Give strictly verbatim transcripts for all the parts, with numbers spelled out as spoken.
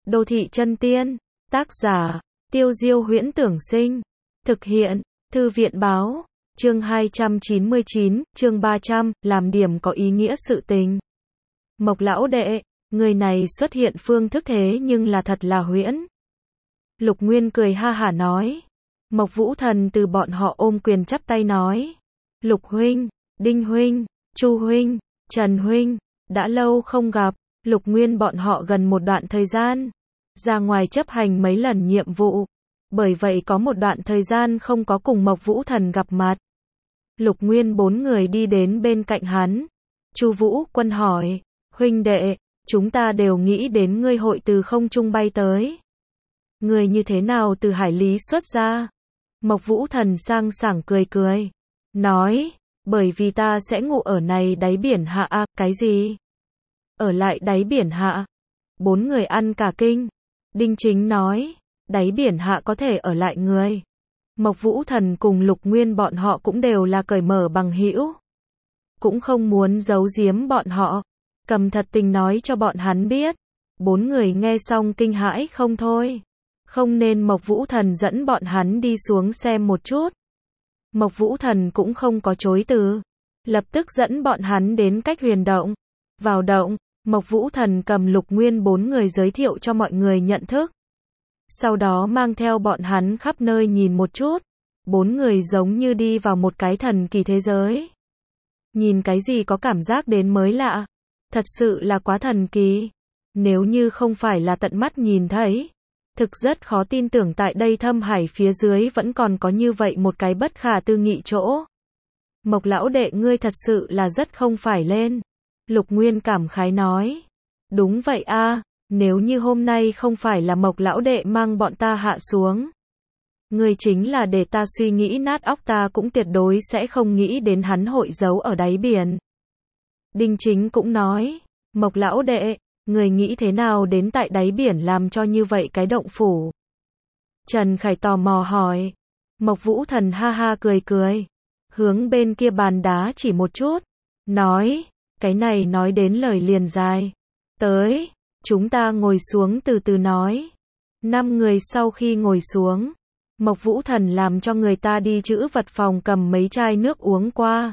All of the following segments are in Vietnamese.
Đô thị chân tiên, tác giả, Tiêu Diêu Huyễn Tưởng Sinh, thực hiện, Thư viện Báo, chương hai trăm chín mươi chín, chương ba trăm, làm điểm có ý nghĩa sự tình. Mộc lão đệ, người này xuất hiện phương thức thế nhưng là thật là huyễn. Lục Nguyên cười ha hả nói. Mộc Vũ Thần từ bọn họ ôm quyền chắp tay nói. Lục huynh, Đinh huynh, Chu huynh, Trần huynh, đã lâu không gặp. Lục Nguyên bọn họ gần một đoạn thời gian ra ngoài chấp hành mấy lần nhiệm vụ, bởi vậy có một đoạn thời gian không có cùng Mộc Vũ Thần gặp mặt. Lục Nguyên bốn người đi đến bên cạnh hắn. Chu Vũ Quân hỏi, huynh đệ, chúng ta đều nghĩ đến ngươi hội từ không trung bay tới. Ngươi như thế nào từ hải lý xuất ra? Mộc Vũ Thần sang sảng cười cười, nói, bởi vì ta sẽ ngủ ở này đáy biển hạ a. Cái gì? Ở lại đáy biển hạ? Bốn người ăn cả kinh. Đinh Chính nói, đáy biển hạ có thể ở lại người. Mộc Vũ Thần cùng Lục Nguyên bọn họ cũng đều là cởi mở bằng hữu, cũng không muốn giấu giếm bọn họ, cầm thật tình nói cho bọn hắn biết. Bốn người nghe xong kinh hãi không thôi. Không nên Mộc Vũ Thần dẫn bọn hắn đi xuống xem một chút. Mộc Vũ Thần cũng không có chối từ, lập tức dẫn bọn hắn đến cách huyền động. Vào động, Mộc Vũ Thần cầm Lục Nguyên bốn người giới thiệu cho mọi người nhận thức. Sau đó mang theo bọn hắn khắp nơi nhìn một chút. Bốn người giống như đi vào một cái thần kỳ thế giới. Nhìn cái gì có cảm giác đến mới lạ. Thật sự là quá thần kỳ. Nếu như không phải là tận mắt nhìn thấy, thực rất khó tin tưởng tại đây thâm hải phía dưới vẫn còn có như vậy một cái bất khả tư nghị chỗ. Mộc lão đệ ngươi thật sự là rất không phải lên. Lục Nguyên cảm khái nói. Đúng vậy a, nếu như hôm nay không phải là Mộc lão đệ mang bọn ta hạ xuống, ngươi chính là để ta suy nghĩ nát óc ta cũng tuyệt đối sẽ không nghĩ đến hắn hội giấu ở đáy biển. Đinh Chính cũng nói, Mộc lão đệ, người nghĩ thế nào đến tại đáy biển làm cho như vậy cái động phủ? Trần Khải tò mò hỏi. Mộc Vũ Thần ha ha cười cười, hướng bên kia bàn đá chỉ một chút, nói, cái này nói đến lời liền dài. Tới, chúng ta ngồi xuống từ từ nói. Năm người sau khi ngồi xuống, Mộc Vũ Thần làm cho người ta đi trữ vật phòng cầm mấy chai nước uống qua.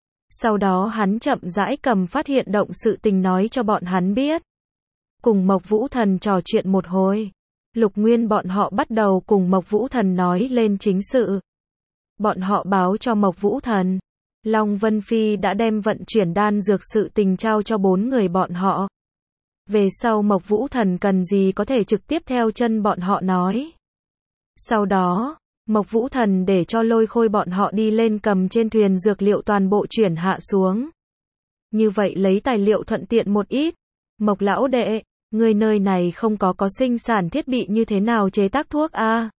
Sau đó hắn chậm rãi cầm phát hiện động sự tình nói cho bọn hắn biết. Cùng Mộc Vũ Thần trò chuyện một hồi, Lục Nguyên bọn họ bắt đầu cùng Mộc Vũ Thần nói lên chính sự. Bọn họ báo cho Mộc Vũ Thần, Long Vân Phi đã đem vận chuyển đan dược sự tình trao cho bốn người bọn họ. Về sau Mộc Vũ Thần cần gì có thể trực tiếp theo chân bọn họ nói. Sau đó, Mộc Vũ Thần để cho Lôi Khôi bọn họ đi lên cầm trên thuyền dược liệu toàn bộ chuyển hạ xuống. Như vậy lấy tài liệu thuận tiện một ít. Mộc lão đệ, người nơi này không có có sinh sản thiết bị như thế nào chế tác thuốc a?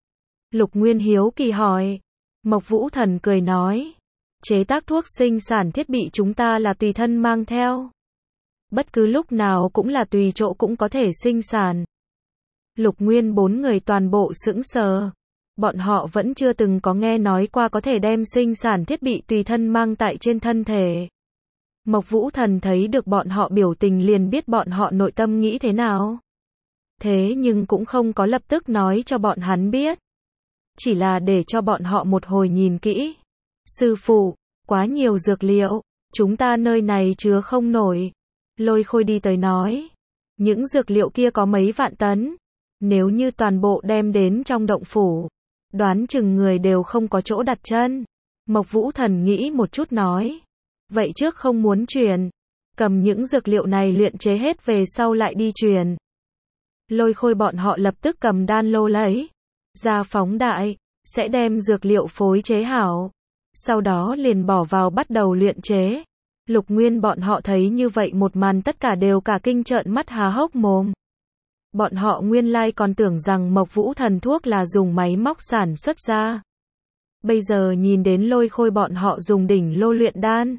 Lục Nguyên hiếu kỳ hỏi. Mộc Vũ Thần cười nói, chế tác thuốc sinh sản thiết bị chúng ta là tùy thân mang theo. Bất cứ lúc nào cũng là tùy chỗ cũng có thể sinh sản. Lục Nguyên bốn người toàn bộ sững sờ. Bọn họ vẫn chưa từng có nghe nói qua có thể đem sinh sản thiết bị tùy thân mang tại trên thân thể. Mộc Vũ Thần thấy được bọn họ biểu tình liền biết bọn họ nội tâm nghĩ thế nào. Thế nhưng cũng không có lập tức nói cho bọn hắn biết. Chỉ là để cho bọn họ một hồi nhìn kỹ. Sư phụ, quá nhiều dược liệu, chúng ta nơi này chứa không nổi. Lôi Khôi đi tới nói. Những dược liệu kia có mấy vạn tấn. Nếu như toàn bộ đem đến trong động phủ, đoán chừng người đều không có chỗ đặt chân. Mộc Vũ Thần nghĩ một chút nói. Vậy trước không muốn truyền. Cầm những dược liệu này luyện chế hết về sau lại đi truyền. Lôi Khôi bọn họ lập tức cầm đan lô lấy ra phóng đại, sẽ đem dược liệu phối chế hảo. Sau đó liền bỏ vào bắt đầu luyện chế. Lục Nguyên bọn họ thấy như vậy một màn tất cả đều cả kinh trợn mắt há hốc mồm. Bọn họ nguyên lai còn tưởng rằng Mộc Vũ Thần thuốc là dùng máy móc sản xuất ra. Bây giờ nhìn đến Lôi Khôi bọn họ dùng đỉnh lô luyện đan.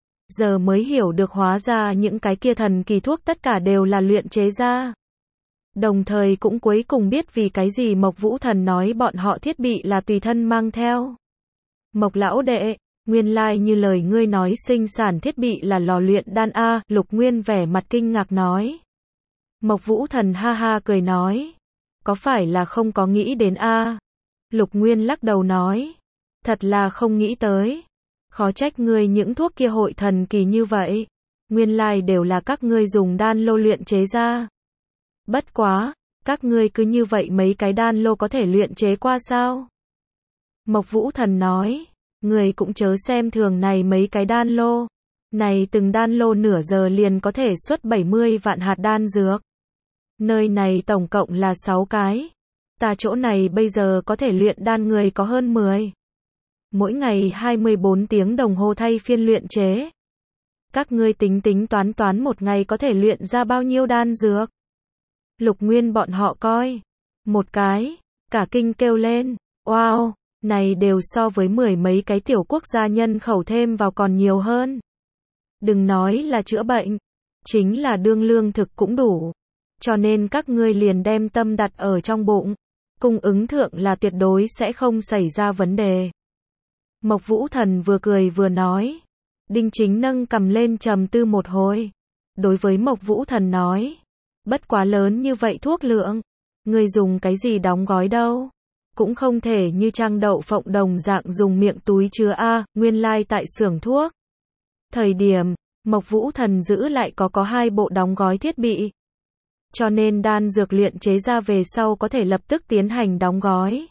Giờ mới hiểu được hóa ra những cái kia thần kỳ thuốc tất cả đều là luyện chế ra. Đồng thời cũng cuối cùng biết vì cái gì Mộc Vũ Thần nói bọn họ thiết bị là tùy thân mang theo. Mộc lão đệ, nguyên lai như lời ngươi nói sinh sản thiết bị là lò luyện đan a. Lục Nguyên vẻ mặt kinh ngạc nói. Mộc Vũ Thần ha ha cười nói. Có phải là không có nghĩ đến a? Lục Nguyên lắc đầu nói. Thật là không nghĩ tới. Khó trách ngươi những thuốc kia hội thần kỳ như vậy. Nguyên lai đều là các ngươi dùng đan lô luyện chế ra. Bất quá, các ngươi cứ như vậy mấy cái đan lô có thể luyện chế qua sao? Mộc Vũ Thần nói. Ngươi cũng chớ xem thường này mấy cái đan lô. Này từng đan lô nửa giờ liền có thể xuất bảy mươi vạn hạt đan dược. Nơi này tổng cộng là sáu cái. Ta chỗ này bây giờ có thể luyện đan người có hơn mười. Mỗi ngày hai mươi bốn tiếng đồng hồ thay phiên luyện chế. Các ngươi tính tính toán toán một ngày có thể luyện ra bao nhiêu đan dược. Lục Nguyên bọn họ coi. Một cái. Cả kinh kêu lên. Wow, này đều so với mười mấy cái tiểu quốc gia nhân khẩu thêm vào còn nhiều hơn. Đừng nói là chữa bệnh. Chính là đương lương thực cũng đủ. Cho nên các ngươi liền đem tâm đặt ở trong bụng. Cung ứng thượng là tuyệt đối sẽ không xảy ra vấn đề. Mộc Vũ Thần vừa cười vừa nói. Đinh Chính nâng cầm lên trầm tư một hồi. Đối với Mộc Vũ Thần nói. Bất quá lớn như vậy thuốc lượng. Ngươi dùng cái gì đóng gói đâu. Cũng không thể như trang đậu phộng đồng dạng dùng miệng túi chứa a, nguyên lai tại xưởng thuốc. Thời điểm, Mộc Vũ Thần giữ lại có có hai bộ đóng gói thiết bị. Cho nên đan dược luyện chế ra về sau có thể lập tức tiến hành đóng gói.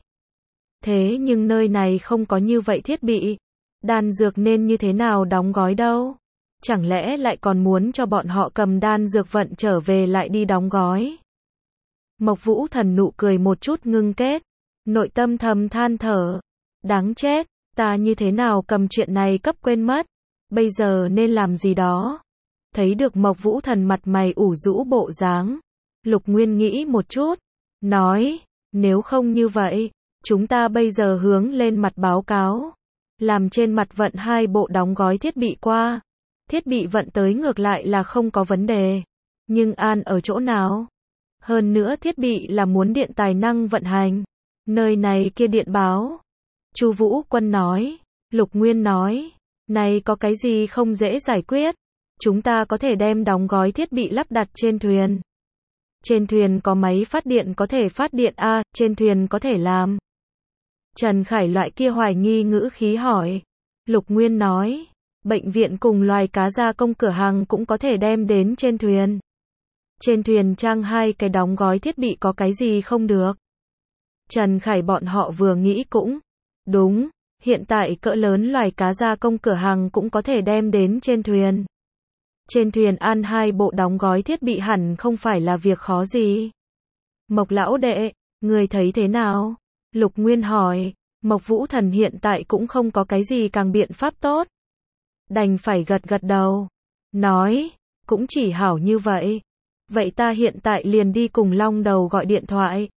Thế nhưng nơi này không có như vậy thiết bị. Đan dược nên như thế nào đóng gói đâu? Chẳng lẽ lại còn muốn cho bọn họ cầm đan dược vận trở về lại đi đóng gói? Mộc Vũ Thần nụ cười một chút ngưng kết. Nội tâm thầm than thở. Đáng chết, ta như thế nào cầm chuyện này cấp quên mất. Bây giờ nên làm gì đó? Thấy được Mộc Vũ Thần mặt mày ủ rũ bộ dáng. Lục Nguyên nghĩ một chút. Nói, nếu không như vậy, chúng ta bây giờ hướng lên mặt báo cáo. Làm trên mặt vận hai bộ đóng gói thiết bị qua. Thiết bị vận tới ngược lại là không có vấn đề. Nhưng an ở chỗ nào? Hơn nữa thiết bị là muốn điện tài năng vận hành. Nơi này kia điện báo. Chu Vũ Quân nói. Lục Nguyên nói. Này có cái gì không dễ giải quyết. Chúng ta có thể đem đóng gói thiết bị lắp đặt trên thuyền. Trên thuyền có máy phát điện có thể phát điện a, trên thuyền có thể làm. Trần Khải loại kia hoài nghi ngữ khí hỏi. Lục Nguyên nói. Bệnh viện cùng loài cá gia công cửa hàng cũng có thể đem đến trên thuyền. Trên thuyền trang hai cái đóng gói thiết bị có cái gì không được. Trần Khải bọn họ vừa nghĩ cũng. Đúng, hiện tại cỡ lớn loài cá gia công cửa hàng cũng có thể đem đến trên thuyền. Trên thuyền ăn hai bộ đóng gói thiết bị hẳn không phải là việc khó gì. Mộc lão đệ, người thấy thế nào? Lục Nguyên hỏi. Mộc Vũ Thần hiện tại cũng không có cái gì càng biện pháp tốt. Đành phải gật gật đầu. Nói, cũng chỉ hảo như vậy. Vậy ta hiện tại liền đi cùng Long Đầu gọi điện thoại.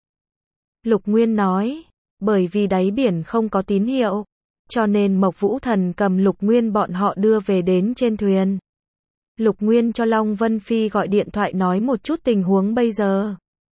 Lục Nguyên nói, bởi vì đáy biển không có tín hiệu. Cho nên Mộc Vũ Thần cầm Lục Nguyên bọn họ đưa về đến trên thuyền. Lục Nguyên cho Long Vân Phi gọi điện thoại nói một chút tình huống bây giờ.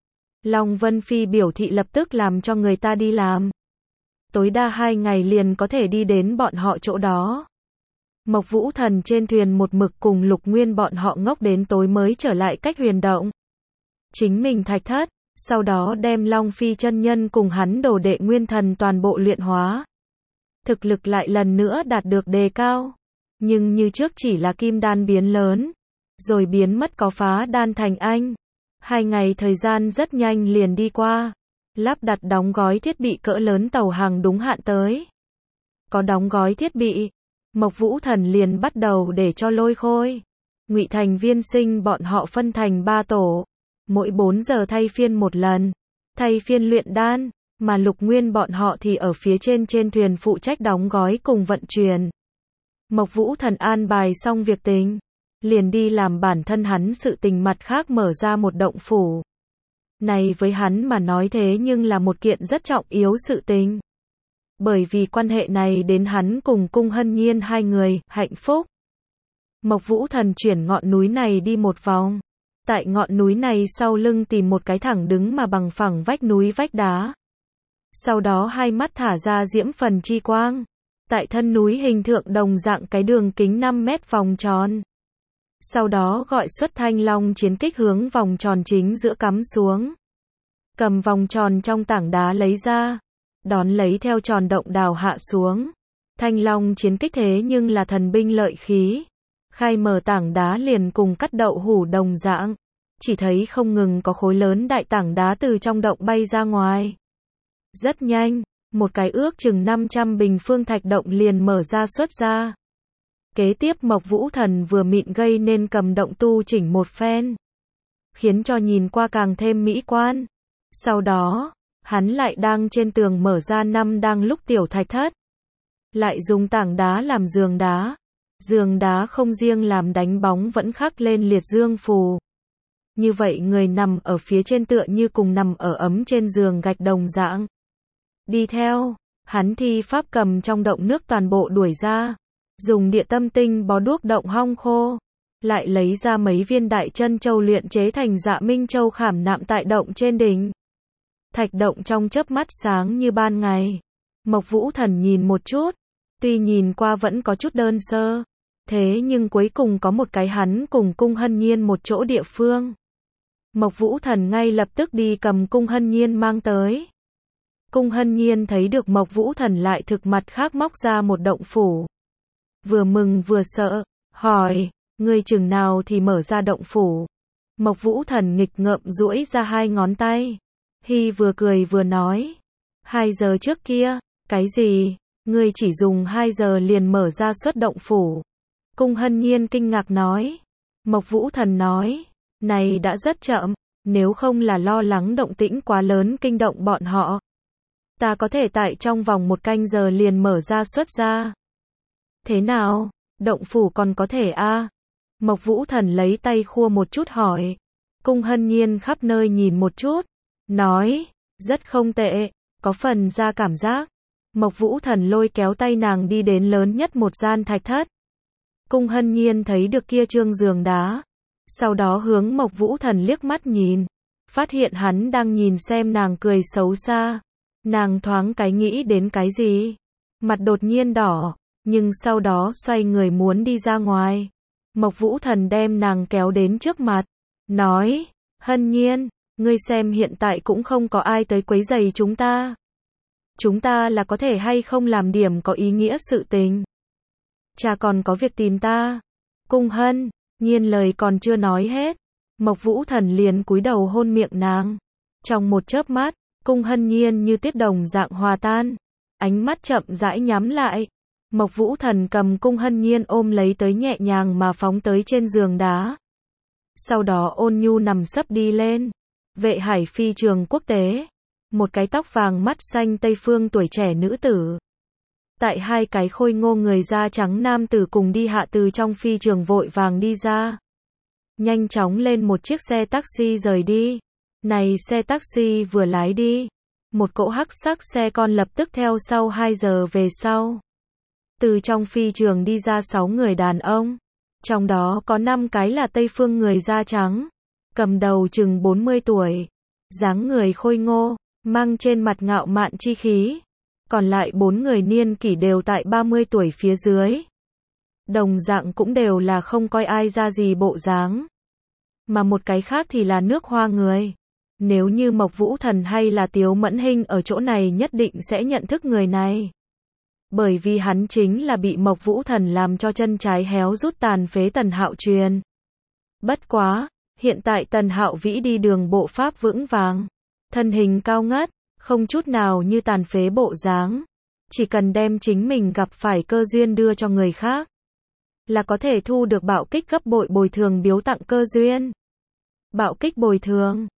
Long Vân Phi biểu thị lập tức làm cho người ta đi làm. Tối đa hai ngày liền có thể đi đến bọn họ chỗ đó. Mộc Vũ Thần trên thuyền một mực cùng Lục Nguyên bọn họ ngốc đến tối mới trở lại cách huyền động. Chính mình thạch thất, sau đó đem Long Phi chân nhân cùng hắn đồ đệ nguyên thần toàn bộ luyện hóa. Thực lực lại lần nữa đạt được đề cao. Nhưng như trước chỉ là kim đan biến lớn. Rồi biến mất có phá đan thành anh. Hai ngày thời gian rất nhanh liền đi qua. Lắp đặt đóng gói thiết bị cỡ lớn tàu hàng đúng hạn tới. Có đóng gói thiết bị. Mộc Vũ Thần liền bắt đầu để cho Lôi Khôi, Ngụy Thành Viên Sinh bọn họ phân thành ba tổ. Mỗi bốn giờ thay phiên một lần. Thay phiên luyện đan. Mà Lục Nguyên bọn họ thì ở phía trên trên thuyền phụ trách đóng gói cùng vận chuyển. Mộc Vũ Thần an bài xong việc tình. Liền đi làm bản thân hắn sự tình mặt khác mở ra một động phủ. Này với hắn mà nói thế nhưng là một kiện rất trọng yếu sự tình. Bởi vì quan hệ này đến hắn cùng Cung Hân Nhiên hai người, hạnh phúc. Mộc Vũ Thần chuyển ngọn núi này đi một vòng. Tại ngọn núi này sau lưng tìm một cái thẳng đứng mà bằng phẳng vách núi vách đá. Sau đó hai mắt thả ra diễm phần chi quang. Tại thân núi hình thượng đồng dạng cái đường kính năm mét vòng tròn. Sau đó gọi xuất thanh long chiến kích hướng vòng tròn chính giữa cắm xuống. Cầm vòng tròn trong tảng đá lấy ra, đón lấy theo tròn động đào hạ xuống. Thanh long chiến kích thế nhưng là thần binh lợi khí. Khai mở tảng đá liền cùng cắt đậu hủ đồng dạng. Chỉ thấy không ngừng có khối lớn đại tảng đá từ trong động bay ra ngoài. Rất nhanh, một cái ước chừng năm trăm bình phương thạch động liền mở ra xuất ra. Kế tiếp Mộc Vũ Thần vừa mịn gây nên cầm động tu chỉnh một phen, khiến cho nhìn qua càng thêm mỹ quan. Sau đó, hắn lại đang trên tường mở ra năm đang lúc tiểu thạch thất. Lại dùng tảng đá làm giường đá. Giường đá không riêng làm đánh bóng vẫn khắc lên liệt dương phù. Như vậy người nằm ở phía trên tựa như cùng nằm ở ấm trên giường gạch đồng dạng. Đi theo, hắn thi pháp cầm trong động nước toàn bộ đuổi ra. Dùng địa tâm tinh bó đuốc động hong khô. Lại lấy ra mấy viên đại chân châu luyện chế thành Dạ Minh Châu khảm nạm tại động trên đỉnh. Thạch động trong chớp mắt sáng như ban ngày. Mộc Vũ Thần nhìn một chút. Tuy nhìn qua vẫn có chút đơn sơ. Thế nhưng cuối cùng có một cái hắn cùng Cung Hân Nhiên một chỗ địa phương. Mộc Vũ Thần ngay lập tức đi cầm Cung Hân Nhiên mang tới. Cung Hân Nhiên thấy được Mộc Vũ Thần lại thực mặt khác móc ra một động phủ. Vừa mừng vừa sợ, hỏi, ngươi chừng nào thì mở ra động phủ. Mộc Vũ Thần nghịch ngợm duỗi ra hai ngón tay. Hi vừa cười vừa nói, hai giờ trước kia, cái gì, ngươi chỉ dùng hai giờ liền mở ra xuất động phủ. Cung Hân Nhiên kinh ngạc nói. Mộc Vũ Thần nói, này đã rất chậm, nếu không là lo lắng động tĩnh quá lớn kinh động bọn họ. Ta có thể tại trong vòng một canh giờ liền mở ra xuất ra. Thế nào, động phủ còn có thể a? À? Mộc Vũ Thần lấy tay khua một chút hỏi. Cung Hân Nhiên khắp nơi nhìn một chút, nói, rất không tệ, có phần ra cảm giác. Mộc Vũ Thần lôi kéo tay nàng đi đến lớn nhất một gian thạch thất. Cung Hân Nhiên thấy được kia trương giường đá. Sau đó hướng Mộc Vũ Thần liếc mắt nhìn. Phát hiện hắn đang nhìn xem nàng cười xấu xa. Nàng thoáng cái nghĩ đến cái gì. Mặt đột nhiên đỏ. Nhưng sau đó xoay người muốn đi ra ngoài. Mộc Vũ Thần đem nàng kéo đến trước mặt. Nói, Hân Nhiên, ngươi xem hiện tại cũng không có ai tới quấy rầy chúng ta. Chúng ta là có thể hay không làm điểm có ý nghĩa sự tình. Cha còn có việc tìm ta. Cung Hân Nhiên lời còn chưa nói hết. Mộc Vũ Thần liền cúi đầu hôn miệng nàng. Trong một chớp mắt, Cung Hân Nhiên như tuyết đồng dạng hòa tan. Ánh mắt chậm rãi nhắm lại. Mộc Vũ Thần cầm Cung Hân Nhiên ôm lấy tới nhẹ nhàng mà phóng tới trên giường đá. Sau đó ôn nhu nằm sấp đi lên. Vệ Hải phi trường quốc tế. Một cái tóc vàng mắt xanh Tây phương tuổi trẻ nữ tử. Tại hai cái khôi ngô người da trắng nam tử cùng đi hạ từ trong phi trường vội vàng đi ra. Nhanh chóng lên một chiếc xe taxi rời đi. Này xe taxi vừa lái đi. Một cỗ hắc sắc xe con lập tức theo sau hai giờ về sau. Từ trong phi trường đi ra sáu người đàn ông. Trong đó có năm cái là Tây phương người da trắng. Cầm đầu chừng bốn mươi tuổi. Dáng người khôi ngô, mang trên mặt ngạo mạn chi khí. Còn lại bốn người niên kỷ đều tại ba mươi tuổi phía dưới. Đồng dạng cũng đều là không coi ai ra gì bộ dáng. Mà một cái khác thì là nước Hoa người. Nếu như Mộc Vũ Thần hay là Tiếu Mẫn Hinh ở chỗ này nhất định sẽ nhận thức người này. Bởi vì hắn chính là bị Mộc Vũ Thần làm cho chân trái héo rút tàn phế Tần Hạo Truyền. Bất quá, hiện tại Tần Hạo Vĩ đi đường bộ pháp vững vàng. Thân hình cao ngất, không chút nào như tàn phế bộ dáng. Chỉ cần đem chính mình gặp phải cơ duyên đưa cho người khác. Là có thể thu được bạo kích gấp bội bồi thường biếu tặng cơ duyên. Bạo kích bồi thường.